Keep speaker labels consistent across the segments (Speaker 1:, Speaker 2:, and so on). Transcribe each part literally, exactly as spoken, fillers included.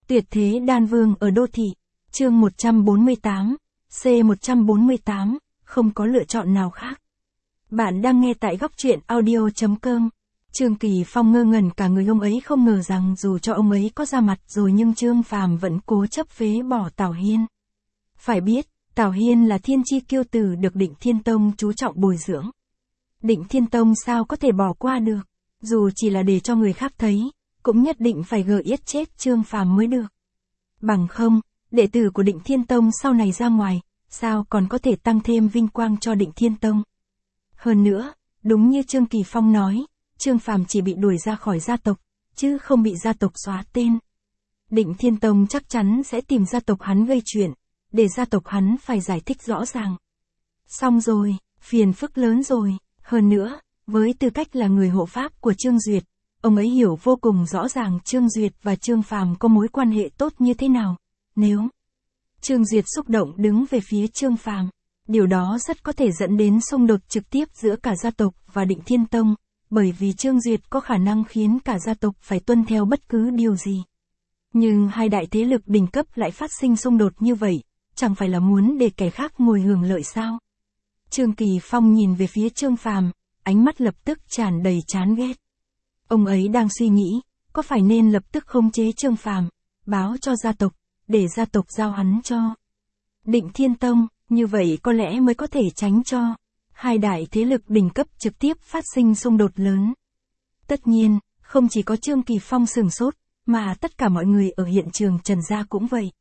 Speaker 1: Tuyệt thế đan vương ở đô thị. Chương một trăm bốn mươi tám, C một trăm bốn mươi tám, không có lựa chọn nào khác. Bạn đang nghe tại góc truyện audio chấm com. Trương Kỳ Phong ngơ ngẩn cả người, ông ấy không ngờ rằng dù cho ông ấy có ra mặt rồi nhưng Trương Phàm vẫn cố chấp phế bỏ Tào Hiên. Phải biết, Tào Hiên là thiên chi kiêu tử được Định Thiên Tông chú trọng bồi dưỡng. Định Thiên Tông sao có thể bỏ qua được, dù chỉ là để cho người khác thấy, cũng nhất định phải gợi yết chết Trương Phàm mới được. Bằng không, đệ tử của Định Thiên Tông sau này ra ngoài, sao còn có thể tăng thêm vinh quang cho Định Thiên Tông. Hơn nữa, đúng như Trương Kỳ Phong nói, Trương Phàm chỉ bị đuổi ra khỏi gia tộc, chứ không bị gia tộc xóa tên. Định Thiên Tông chắc chắn sẽ tìm gia tộc hắn gây chuyện, để gia tộc hắn phải giải thích rõ ràng. Xong rồi, phiền phức lớn rồi. Hơn nữa, với tư cách là người hộ pháp của Trương Duyệt, ông ấy hiểu vô cùng rõ ràng Trương Duyệt và Trương Phàm có mối quan hệ tốt như thế nào. Nếu Trương Duyệt xúc động đứng về phía Trương Phàm, điều đó rất có thể dẫn đến xung đột trực tiếp giữa cả gia tộc và Định Thiên Tông, bởi vì Trương Duyệt có khả năng khiến cả gia tộc phải tuân theo bất cứ điều gì. Nhưng hai đại thế lực đỉnh cấp lại phát sinh xung đột như vậy, chẳng phải là muốn để kẻ khác ngồi hưởng lợi sao? Trương Kỳ Phong nhìn về phía Trương Phàm, ánh mắt lập tức tràn đầy chán ghét. Ông ấy đang suy nghĩ, có phải nên lập tức khống chế Trương Phàm, báo cho gia tộc, để gia tộc giao hắn cho Định Thiên Tông, như vậy có lẽ mới có thể tránh cho hai đại thế lực đỉnh cấp trực tiếp phát sinh xung đột lớn. Tất nhiên, không chỉ có Trương Kỳ Phong sửng sốt, mà tất cả mọi người ở hiện trường Trần gia cũng vậy.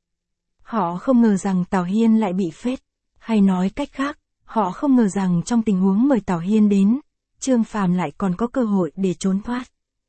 Speaker 1: Họ không ngờ rằng Tào Hiên lại bị phết, hay nói cách khác, họ không ngờ rằng trong tình huống mời Tào Hiên đến, Trương Phàm lại còn có cơ hội để trốn thoát.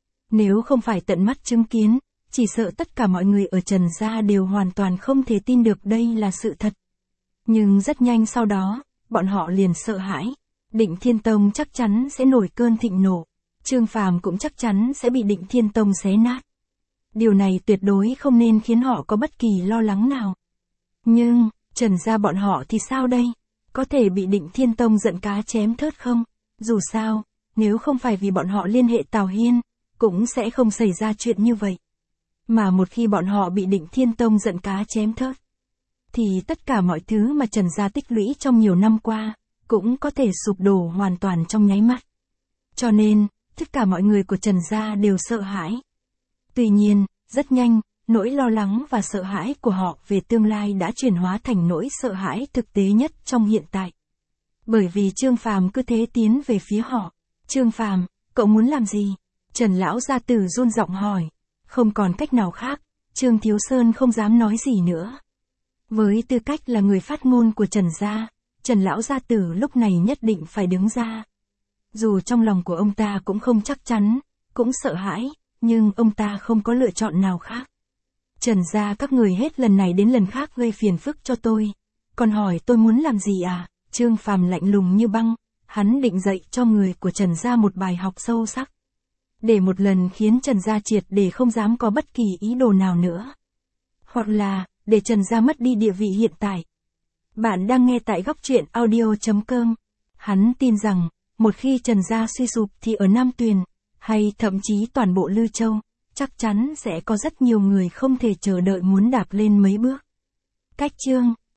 Speaker 1: Nếu không phải tận mắt chứng kiến, chỉ sợ tất cả mọi người ở Trần gia đều hoàn toàn không thể tin được đây là sự thật. Nhưng rất nhanh sau đó, bọn họ liền sợ hãi. Định Thiên Tông chắc chắn sẽ nổi cơn thịnh nộ. Trương Phàm cũng chắc chắn sẽ bị Định Thiên Tông xé nát. Điều này tuyệt đối không nên khiến họ có bất kỳ lo lắng nào. Nhưng, Trần gia bọn họ thì sao đây? Có thể bị Định Thiên Tông giận cá chém thớt không? Dù sao, nếu không phải vì bọn họ liên hệ Tào Hiên, cũng sẽ không xảy ra chuyện như vậy. Mà một khi bọn họ bị Định Thiên Tông giận cá chém thớt, thì tất cả mọi thứ mà Trần gia tích lũy trong nhiều năm qua, cũng có thể sụp đổ hoàn toàn trong nháy mắt. Cho nên, tất cả mọi người của Trần gia đều sợ hãi. Tuy nhiên, rất nhanh, nỗi lo lắng và sợ hãi của họ về tương lai đã chuyển hóa thành nỗi sợ hãi thực tế nhất trong hiện tại. Bởi vì Trương Phàm cứ thế tiến về phía họ. Trương Phàm, cậu muốn làm gì? Trần lão gia tử run giọng hỏi. Không còn cách nào khác, Trương Thiếu Sơn không dám nói gì nữa. Với tư cách là người phát ngôn của Trần gia, Trần lão gia tử lúc này nhất định phải đứng ra. Dù trong lòng của ông ta cũng không chắc chắn, cũng sợ hãi, nhưng ông ta không có lựa chọn nào khác. Trần gia các người hết lần này đến lần khác gây phiền phức cho tôi. Còn hỏi tôi muốn làm gì à? Trương Phàm lạnh lùng như băng, hắn định dạy cho người của Trần gia một bài học sâu sắc. Để một lần khiến Trần gia triệt để không dám có bất kỳ ý đồ nào nữa. Hoặc là, để Trần gia mất đi địa vị hiện tại. Bạn đang nghe tại góc truyện audio chấm com. Hắn tin rằng, một khi Trần gia suy sụp thì ở Nam Tuyền, hay thậm chí toàn bộ Lư Châu, chắc chắn sẽ có rất nhiều người không thể chờ đợi muốn đạp lên mấy bước. Cách chương